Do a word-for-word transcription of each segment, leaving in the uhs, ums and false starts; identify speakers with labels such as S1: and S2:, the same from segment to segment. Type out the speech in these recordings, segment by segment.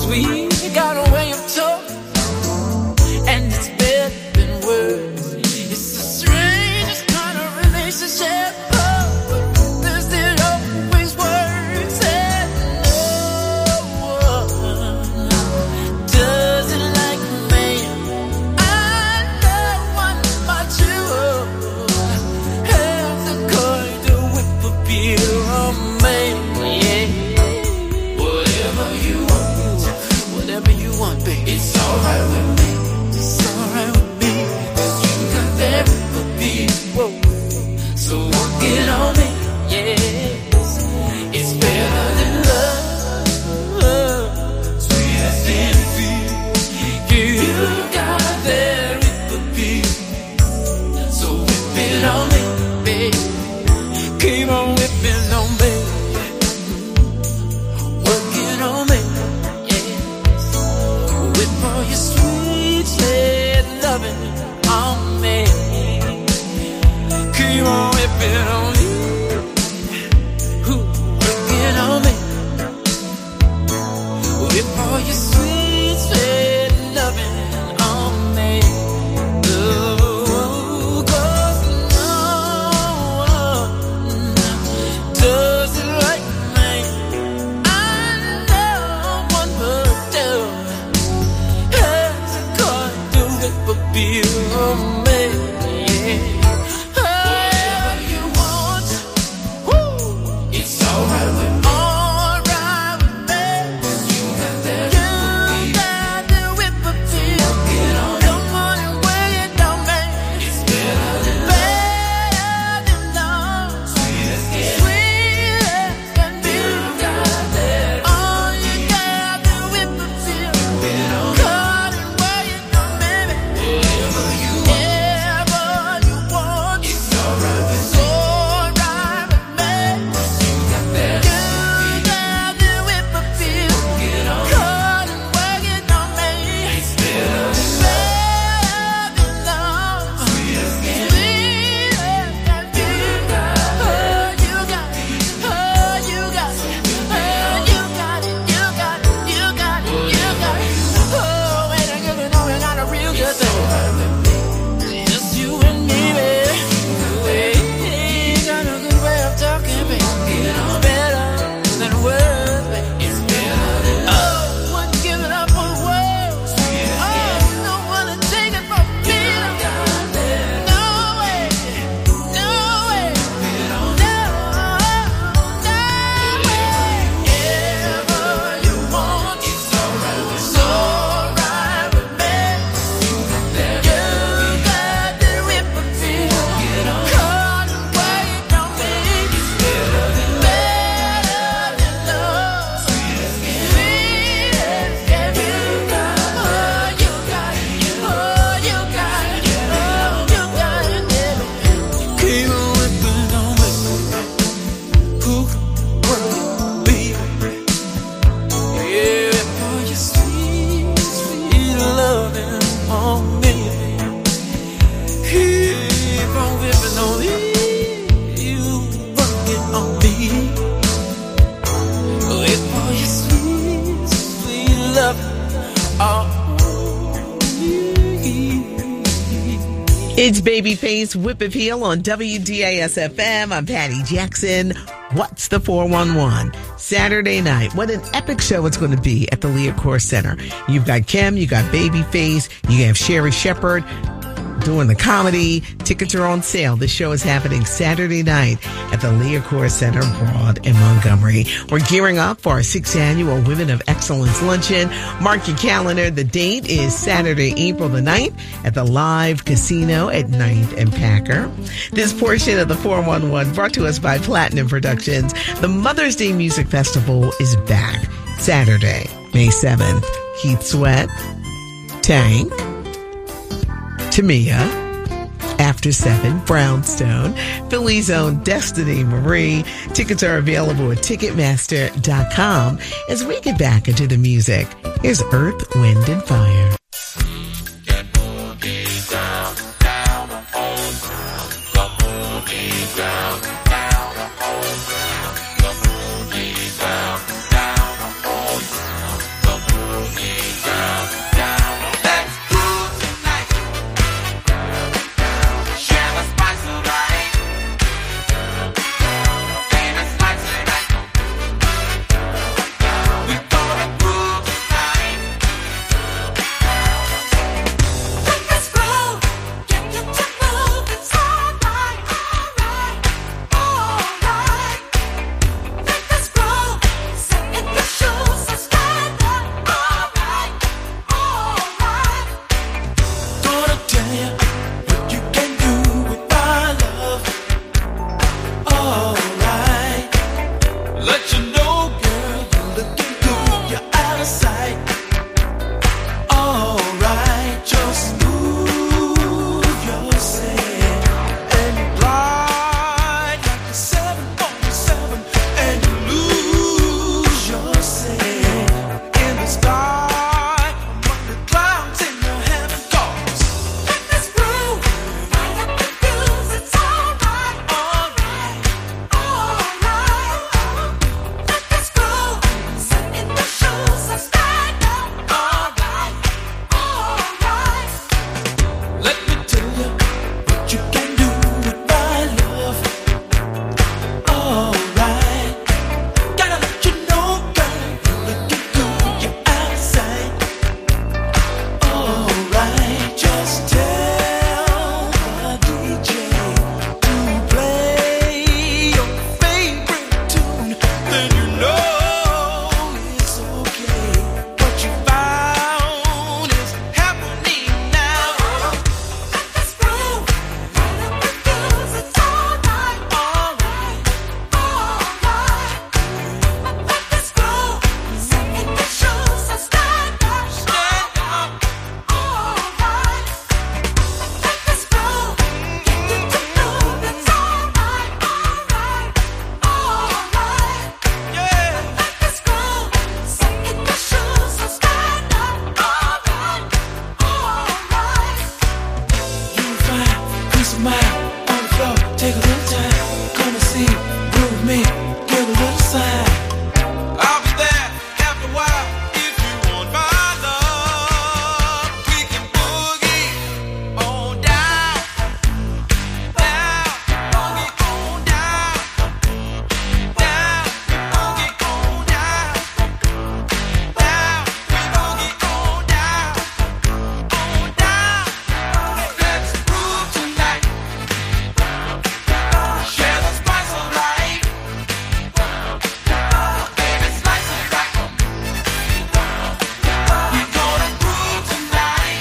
S1: sweet. You got a way of talking, and it's better than words. It's the strangest kind of relationship. Oh, but there's still always words, and no one does it like me. I know one about you. Have the kind of whip appeal on me. It's alright with me. It's alright with me. You got that beat. Whoa. So work it on me. Yes. It's better than love. Sweet as anything. You got that beat. So whip it on me, baby. Keep on whipping on me. Work it on me. For your sweet, sweet loving on me. Keep on whipping on me. Whipping on me. Whip for your sweet, sweet loving on me. Oh, 'cause no one does it like me. I know one would do. But be on me, yeah. Whatever you want, woo. It's alright with me. Alright with me. You got that you got the whip appeal. Come on and weigh it on me. It's better than better than love. Sweet as sweet as you got that. Oh, you got the whip appeal. Cut and weigh it on me. Whatever you want, it's alright with me. It's alright with me. You got that. You got the whip appeal. Cut and work it on me. It's better than love. Sweet as sweet as you got. Oh, you got it. Oh, you got it. Oh, you got it. You got it. You got it. You got it. Oh, wait a minute, know you got a real good thing. Just you and me, baby. Hey, got a good way of talking, baby. It's better than words, baby. It's better than love. Oh, wouldn't give it up for words. Oh, no one to take it from me. No way. No way. No, no way. Whatever you want, it's alright with me. It's alright with me. You got that. You got the whip appeal. Cut and wait on me. It's better than better than love. Sweet as you got. Oh, you got it. Oh, you got it. Oh, you got it. Keep on whipping on me. Who will be? Yeah, for your sweet, sweet loving on me. Keep on whipping on me. You work it on me. Wait for your sweet, sweet loving on me.
S2: It's Babyface Whip Appeal on W D A S F M. I'm Patty Jackson. What's the four one one? Saturday night. What an epic show it's going to be at the Leocore Center. You've got Kim, you got Babyface, you have Sherry Shepherd doing the comedy. Tickets are on sale. The show is happening Saturday night at the Leocore Center, Broad in Montgomery. We're gearing up for our sixth annual Women of Excellence Luncheon. Mark your calendar. The date is Saturday, April the ninth at the Live Casino at ninth and Packer. This portion of the four one one brought to us by Platinum Productions. The Mother's Day Music Festival is back Saturday, May seventh. Keith Sweat, Tank, Tamia, After Seven, Brownstone, Philly's own Destiny Marie. Tickets are available at Ticketmaster dot com. As we get back into the music, here's Earth, Wind, and Fire.
S3: out of sight. Alright, just move yourself and glide like a seven forty-seven, and you lose yourself in the sky among the clouds in your heaven. Cause let this groove right up the fuse. It's alright, alright, alright. Let this groove sit in the shoes and stand up. Alright, alright. Let me tell you what you can do with my love. Alright, gotta let you know, girl, you're looking good with your outside. Alright, just tell the D J to play your favorite tune, then you know it's okay. What you found is happening now. Let this groove right up the fuse. It's alright, alright, alright. Let this groove sit in the shoes and stand up, stand up. Alright. Let this groove get you to move. It's alright, alright, alright. Yeah. Let this groove sit in the shoes and stand up. Alright, alright. You find peace of mind on the floor. Take a little time, come and see, groove me, give a little sign. I'll be there after a while if you want my love. We can boogie on down, down, boogie on down, down, boogie on down, down, we boogie on down, on down. Let's groove tonight. Share the spice of life. Baby, slice it right. We gonna groove tonight.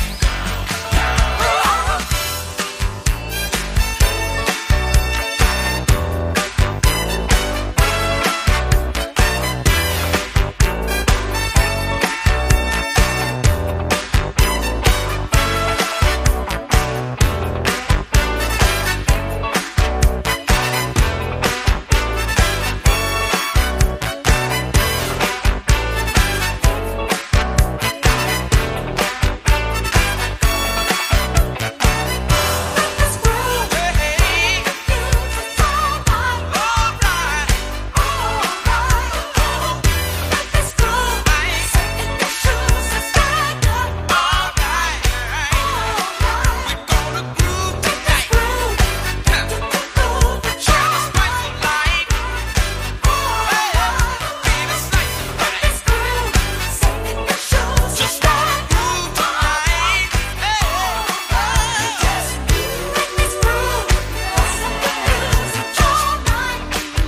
S3: Let's groove. Hey, it's alright, alright, alright. Let this groove sit in the shoes and stand up. Alright, alright. We gonna groove tonight. Groove, get you to move. It's Share the spice of life. Alright, baby, slice it right. Let this groove sit in the shoes. Just wanna groove tonight. Hey, alright. Just let this groove sit in the shoes. It's alright,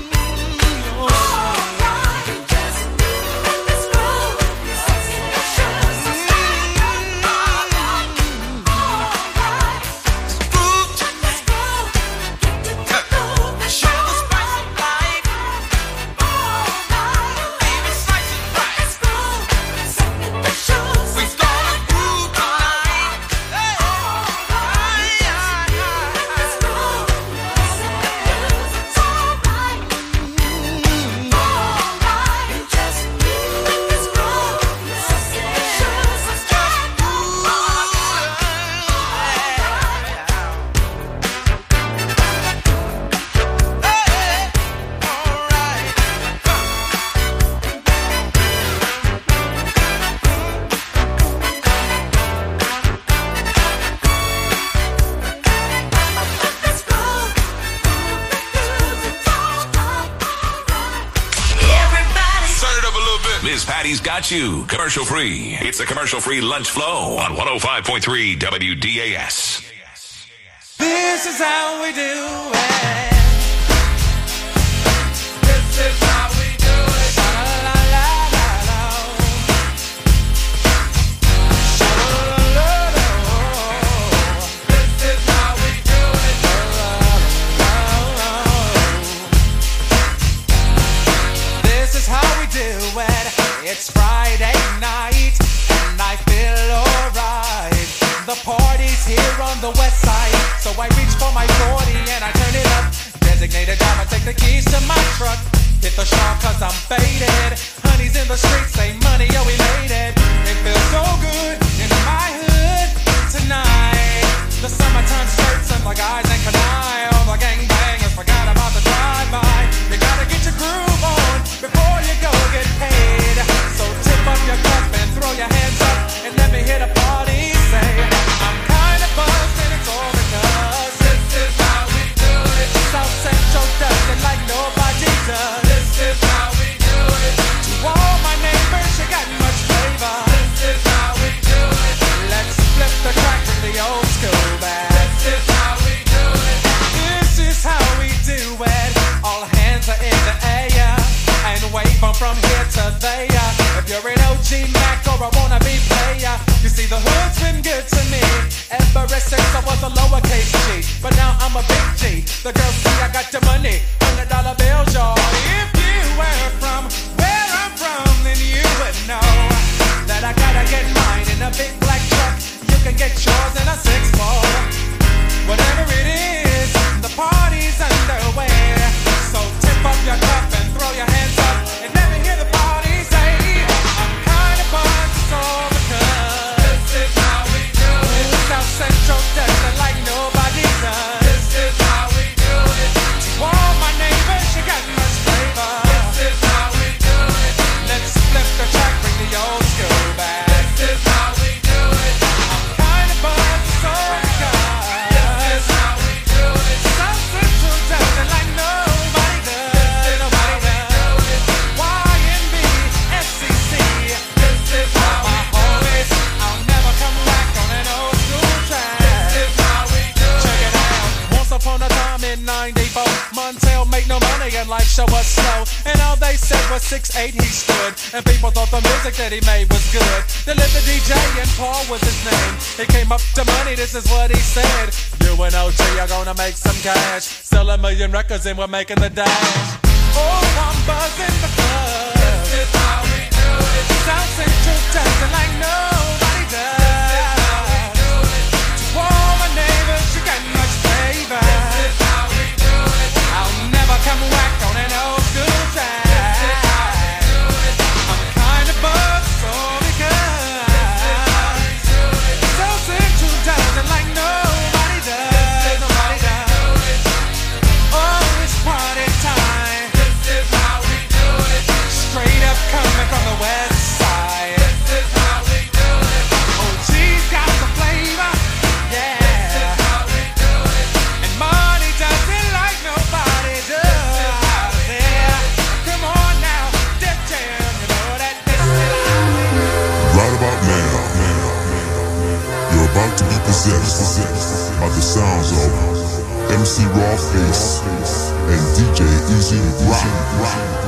S3: alright. Just let this groove sit in the shoes and stand up. Alright, alright. Groove tonight. Groove, get you to move. It's Share the spice of life. Alright, baby, slice it right. Let's groove, sit in the shoes. We gonna groove tonight. Hey, alright. Let this groove sit in the shoes. It's alright, alright. Just let this groove sit in the shoes and stand up. Let's groove. Everybody.
S4: Turn it up a little bit. Miss Patty's got you. Commercial free. It's the commercial free lunch flow on one oh five point three W D A S.
S3: This is how we do it. This is how we do it. La la la la la. La la la la. This is how we do it. La la la la. This is how we do it.
S5: It's Friday night and I feel alright. The party's here on the west side, so I reach for my forty and I turn it up. Designated driver, take the keys to my truck. Hit the shop cause I'm faded. Honey's in the streets, say money, yo, we made it. It feels so good in my hood tonight. The summertime skirts and the guys ain't canine. All the gangbangers forgot about the drive-by. You gotta get your groove on before you go get paid. So tip up your cup and throw your hands up and let me hit a party. Say, I'm kinda buzzed and it's all because this is how we do it. South Central does it like nobody does. This is how we do it. To all my neighbors, you got much flavor. This is how we do it. Let's flip the track with the old school band. This is how we do it. This is how we do it. All hands are in the air and wave 'em from here to there. If you're an O G Mac or a wannabe player, you see the hood's been good to me ever since I was a lowercase G. But now I'm a big G. The girls see I got the money, hundred dollar bills, y'all. If you were from where I'm from, then you would know that I gotta get mine in a big black truck. You can get yours in a six four. Whatever it is, the party's underway. So tip up your cup and throw your hands up and let me hear the party say, I'm kinda buzzed, it's all because this is how we do it. South Central does it like nobody does. This is how we do it. To all my neighbors, you got much flavor. This is how we do it. Let's flip the track, bring the old school back. This is how we do it. I'm kinda buzzed, it's all because this is how we do it. South Central does it like nobody does. Nobody does. Y N B, S C C. This is how my homies. I'll never come back on an old school track. This is how we do it. Check it out. Once upon a time in ninety-four, Montel made no money and life show was slow. And all they said was six eight he stood. And people thought the music that he made was good. They lived the D J and Paul was his name. He came up to money, this is what he said. You and O G are gonna make some cash. Sell a million records and we're making the dash. Oh, I'm buzzing because this is how we do it. South Central does it like nobody does. This is how we do it. To all my neighbors, you got much flavor. This is how we do it. I'll never come back on an old school track. This is how we do it. I'm kinda buzzed, so because this is how we do it. South Central does it like nobody does. Nobody does. Oh, it's party time. This is how we do it. Straight up coming from the west side. This is how we do it. O G's got the flavor. Yeah. This is how we do it. And money does it like nobody does. This is how we do it. Come on now, Def Jam, you know that this is how we do it.
S6: Right about now, you're about to be possessed by the sounds of M C Rawface and D J Easy Rock.